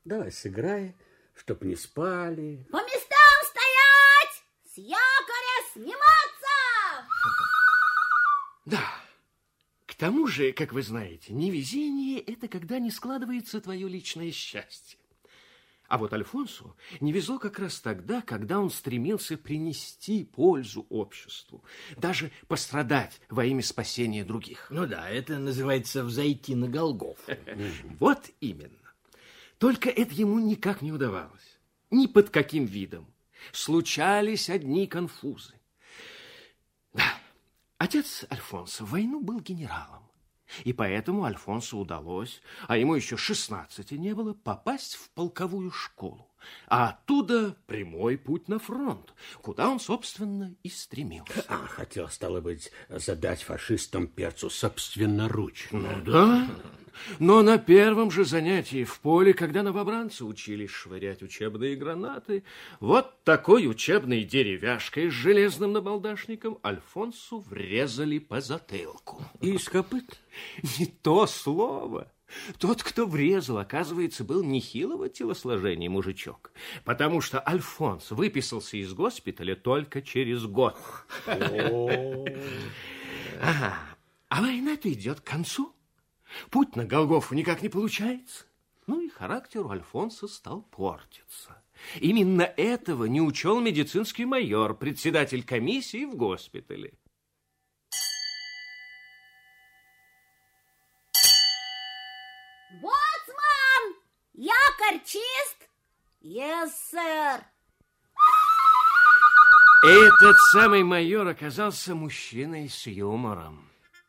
Давай сыграй, чтоб не спали. По местам стоять! С якоря сниматься! Да. К тому же, как вы знаете, невезение – это когда не складывается твое личное счастье. А вот Альфонсу не везло как раз тогда, когда он стремился принести пользу обществу, даже пострадать во имя спасения других. Ну да, это называется взойти на Голгофу. Вот именно. Только это ему никак не удавалось. Ни под каким видом. Случались одни конфузы. Да, отец Альфонса в войну был генералом. И поэтому Альфонсу удалось, а ему еще 16 не было, попасть в полковую школу. А оттуда прямой путь на фронт, куда он, собственно, и стремился. Хотел, стало быть, задать фашистам перцу собственноручно. Ну да, но на первом же занятии в поле, когда новобранцы учились швырять учебные гранаты, вот такой учебной деревяшкой с железным набалдашником Альфонсу врезали по затылку. И из копыт? Не то слово. Тот, кто врезал, оказывается, был нехилого телосложения мужичок, потому что Альфонс выписался из госпиталя только через год. Ага. А война-то идет к концу. Путь на Голгофу никак не получается. Ну и характер у Альфонса стал портиться. Именно этого не учел медицинский майор, председатель комиссии в госпитале. Боцман! Якорь чист? Yes, sir. Этот самый майор оказался мужчиной с юмором.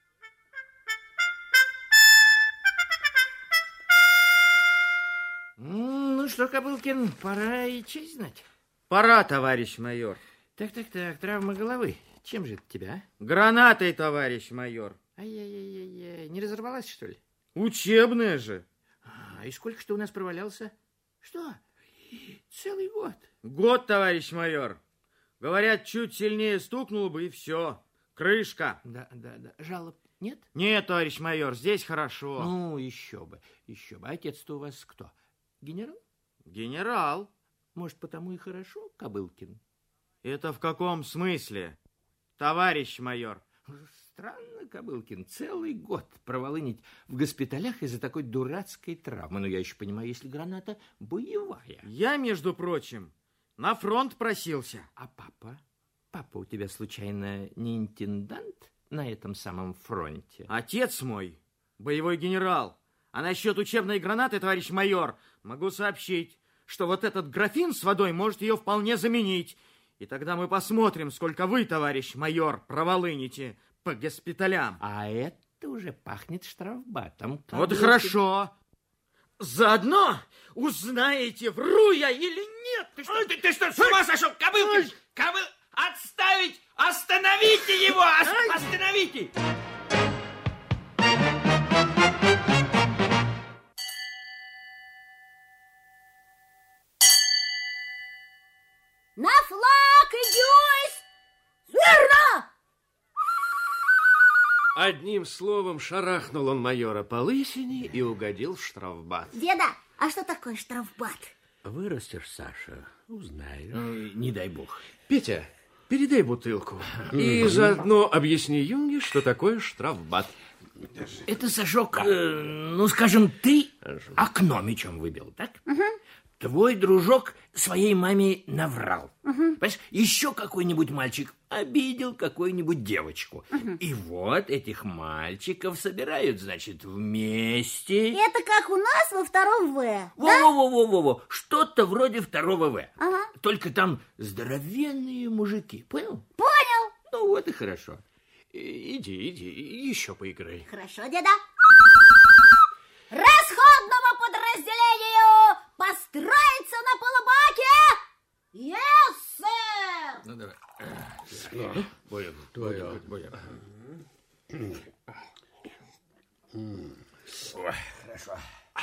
Ну что, Кобылкин, пора и честь знать. Пора, товарищ майор. Так, травма головы. Чем же это тебя, а? Гранатой, товарищ майор. Ай-яй-яй-яй, не разорвалась, что ли? Учебная же. И сколько ж ты у нас провалялся? Что? Целый год. Год, товарищ майор. Говорят, чуть сильнее стукнуло бы, и все. Крышка. Да. Жалоб нет? Нет, товарищ майор, здесь хорошо. Ну, еще бы. Отец-то у вас кто? Генерал? Генерал. Может, потому и хорошо, Кобылкин? Это в каком смысле, товарищ майор? Странно, Кобылкин, целый год проволынить в госпиталях из-за такой дурацкой травмы. Но я еще понимаю, если граната боевая. Я, между прочим, на фронт просился. А папа? Папа у тебя, случайно, не интендант на этом самом фронте? Отец мой боевой генерал. А насчет учебной гранаты, товарищ майор, могу сообщить, что вот этот графин с водой может ее вполне заменить. И тогда мы посмотрим, сколько вы, товарищ майор, проволыните по госпиталям. А это уже пахнет штрафбатом. Вот и хорошо. Заодно узнаете, вру я или нет. Ты что, с ума сошел, Кобылкин? Отставить! Остановите его! Остановите! На флаг идёсь! Смирно! Одним словом, шарахнул он майора по лысине и угодил в штрафбат. Деда, а что такое штрафбат? Вырастешь, Саша, узнаешь. Не дай бог. Петя, передай бутылку и заодно объясни Юнге, что такое штрафбат. Это, Сашок, ну, скажем, ты окно мечом выбил, так? Твой дружок своей маме наврал. Понимаешь, еще какой-нибудь мальчик обидел какую-нибудь девочку. И вот этих мальчиков собирают, значит, вместе. Это как у нас во втором В, Во-во-во-во-во. Что-то вроде второго В. Ага. Только там здоровенные мужики. Понял? Понял. Ну вот и хорошо. Иди, еще поиграй. Хорошо, деда. Расходному подразделению построиться на полубаке! Yes, sir! Ну, давай. Хорошо.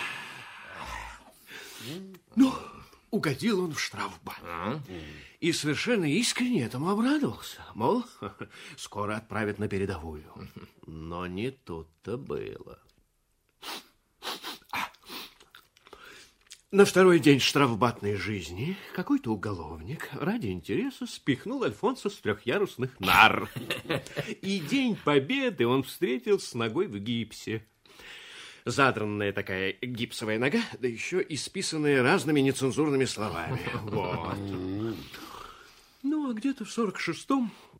Ну, угодил он в штрафбат. И совершенно искренне этому обрадовался. Мол, скоро отправят на передовую. Но не тут-то было. На второй день штрафбатной жизни какой-то уголовник ради интереса спихнул Альфонса с трехъярусных нар. И день победы он встретил с ногой в гипсе. Задранная такая гипсовая нога, да еще исписанная разными нецензурными словами. Вот. Ну, а где-то в 46-м